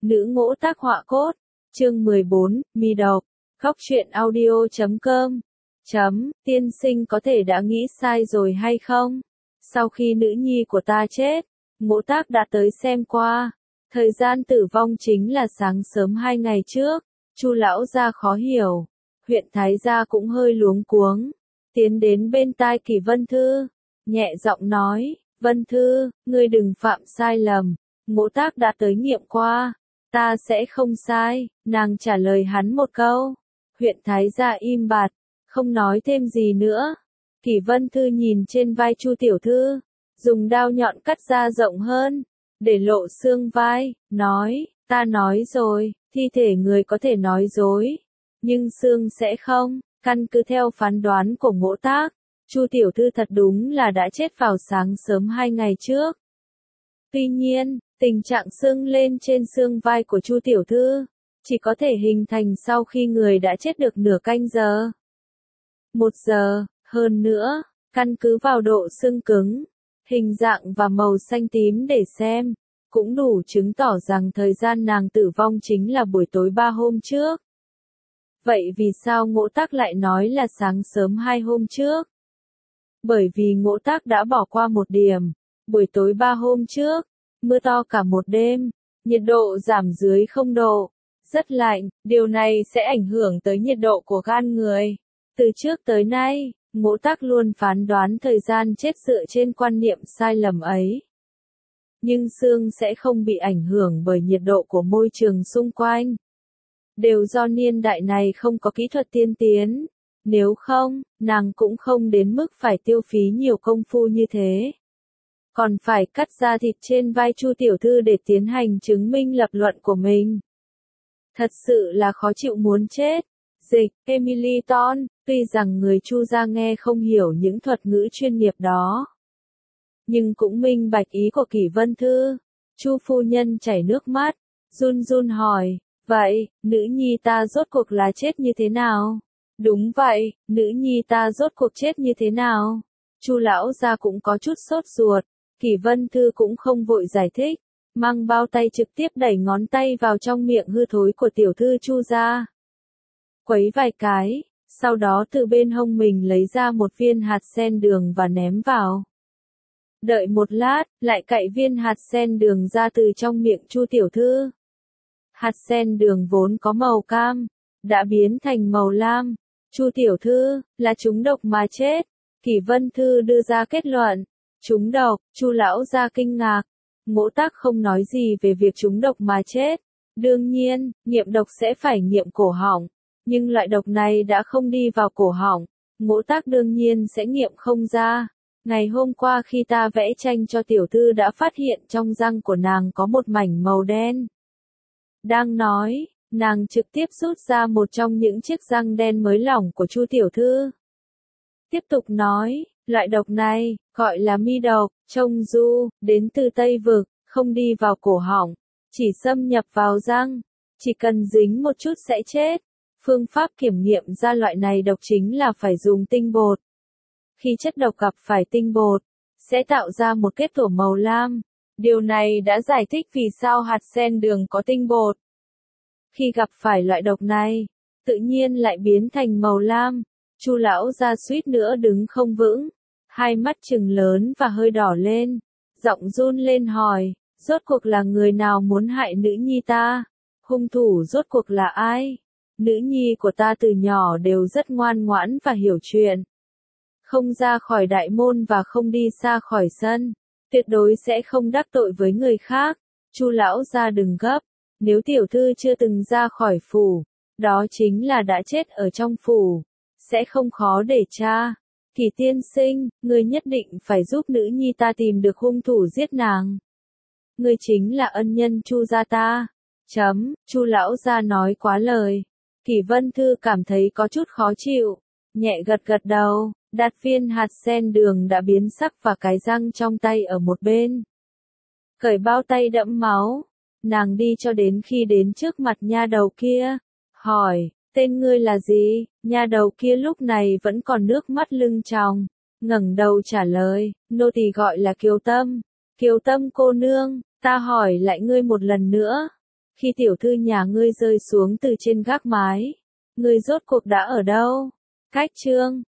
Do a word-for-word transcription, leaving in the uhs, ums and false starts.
Nữ ngỗ tác họa cốt. Chương mười bốn, mi độc. Góc truyện audio chấm com. Chấm, tiên sinh có thể đã nghĩ sai rồi hay không? Sau khi nữ nhi của ta chết, ngỗ tác đã tới xem qua. Thời gian tử vong chính là sáng sớm hai ngày trước. Chu lão gia khó hiểu. Huyện Thái gia cũng hơi luống cuống. Tiến đến bên tai Kỷ Vân Thư. Nhẹ giọng nói, Vân Thư, ngươi đừng phạm sai lầm. Ngỗ tác đã tới nghiệm qua. Ta sẽ không sai, nàng trả lời hắn một câu. Huyện Thái gia im bặt, không nói thêm gì nữa. Kỷ Vân Thư nhìn trên vai Chu tiểu thư, dùng đao nhọn cắt ra rộng hơn, để lộ xương vai, nói, ta nói rồi, thi thể người có thể nói dối, nhưng xương sẽ không, căn cứ theo phán đoán của ngỗ tác, Chu tiểu thư thật đúng là đã chết vào sáng sớm hai ngày trước. Tuy nhiên, tình trạng sưng lên trên xương vai của Chu tiểu thư chỉ có thể hình thành sau khi người đã chết được nửa canh giờ. Một giờ, hơn nữa, căn cứ vào độ xương cứng, hình dạng và màu xanh tím để xem, cũng đủ chứng tỏ rằng thời gian nàng tử vong chính là buổi tối ba hôm trước. Vậy vì sao ngỗ tác lại nói là sáng sớm hai hôm trước? Bởi vì ngỗ tác đã bỏ qua một điểm, buổi tối ba hôm trước, mưa to cả một đêm, nhiệt độ giảm dưới không độ, rất lạnh, điều này sẽ ảnh hưởng tới nhiệt độ của gan người. Từ trước tới nay, ngỗ tác luôn phán đoán thời gian chết dựa trên quan niệm sai lầm ấy. Nhưng xương sẽ không bị ảnh hưởng bởi nhiệt độ của môi trường xung quanh. Đều do niên đại này không có kỹ thuật tiên tiến, nếu không, nàng cũng không đến mức phải tiêu phí nhiều công phu như thế. Còn phải cắt ra thịt trên vai Chu tiểu thư để tiến hành chứng minh lập luận của mình. Thật sự là khó chịu muốn chết. Dịch, Emily Ton, tuy rằng người Chu gia nghe không hiểu những thuật ngữ chuyên nghiệp đó, nhưng cũng minh bạch ý của Kỷ Vân Thư. Chu phu nhân chảy nước mắt, run run hỏi, vậy, nữ nhi ta rốt cuộc là chết như thế nào? Đúng vậy, nữ nhi ta rốt cuộc chết như thế nào? Chu lão gia cũng có chút sốt ruột. Kỷ Vân Thư cũng không vội giải thích, mang bao tay trực tiếp đẩy ngón tay vào trong miệng hư thối của tiểu thư Chu gia. Quấy vài cái, sau đó từ bên hông mình lấy ra một viên hạt sen đường và ném vào. Đợi một lát, lại cạy viên hạt sen đường ra từ trong miệng Chu tiểu thư. Hạt sen đường vốn có màu cam, đã biến thành màu lam. Chu tiểu thư, là trúng độc mà chết. Kỷ Vân Thư đưa ra kết luận. Trúng độc, Chu lão gia kinh ngạc. Ngỗ tác không nói gì về việc trúng độc mà chết. Đương nhiên, nghiệm độc sẽ phải nghiệm cổ họng. Nhưng loại độc này đã không đi vào cổ họng. Ngỗ tác đương nhiên sẽ nghiệm không ra. Ngày hôm qua khi ta vẽ tranh cho tiểu thư đã phát hiện trong răng của nàng có một mảnh màu đen. Đang nói, nàng trực tiếp rút ra một trong những chiếc răng đen mới lỏng của Chu tiểu thư. Tiếp tục nói, loại độc này, gọi là mi độc, trông du, đến từ Tây Vực, không đi vào cổ họng, chỉ xâm nhập vào răng, chỉ cần dính một chút sẽ chết. Phương pháp kiểm nghiệm ra loại này độc chính là phải dùng tinh bột. Khi chất độc gặp phải tinh bột, sẽ tạo ra một kết tổ màu lam. Điều này đã giải thích vì sao hạt sen đường có tinh bột. Khi gặp phải loại độc này, tự nhiên lại biến thành màu lam. Chu lão gia suýt nữa đứng không vững, hai mắt trừng lớn và hơi đỏ lên, giọng run lên hỏi, rốt cuộc là người nào muốn hại nữ nhi ta? Hung thủ rốt cuộc là ai? Nữ nhi của ta từ nhỏ đều rất ngoan ngoãn và hiểu chuyện. Không ra khỏi đại môn và không đi xa khỏi sân, tuyệt đối sẽ không đắc tội với người khác. Chu lão gia đừng gấp, nếu tiểu thư chưa từng ra khỏi phủ, đó chính là đã chết ở trong phủ. Sẽ không khó để tra. Kỷ tiên sinh, ngươi nhất định phải giúp nữ nhi ta tìm được hung thủ giết nàng. Ngươi chính là ân nhân Chu gia ta. Chấm, Chu lão gia nói quá lời. Kỷ Vân Thư cảm thấy có chút khó chịu, nhẹ gật gật đầu, đặt viên hạt sen đường đã biến sắc và cái răng trong tay ở một bên. Cởi bao tay đẫm máu, nàng đi cho đến khi đến trước mặt nha đầu kia, hỏi, tên ngươi là gì? Nha đầu kia lúc này vẫn còn nước mắt lưng tròng, ngẩng đầu trả lời, nô tỳ gọi là Kiều Tâm. Kiều Tâm cô nương, ta hỏi lại ngươi một lần nữa, Khi tiểu thư nhà ngươi rơi xuống từ trên gác mái, ngươi rốt cuộc đã ở đâu? Cách chương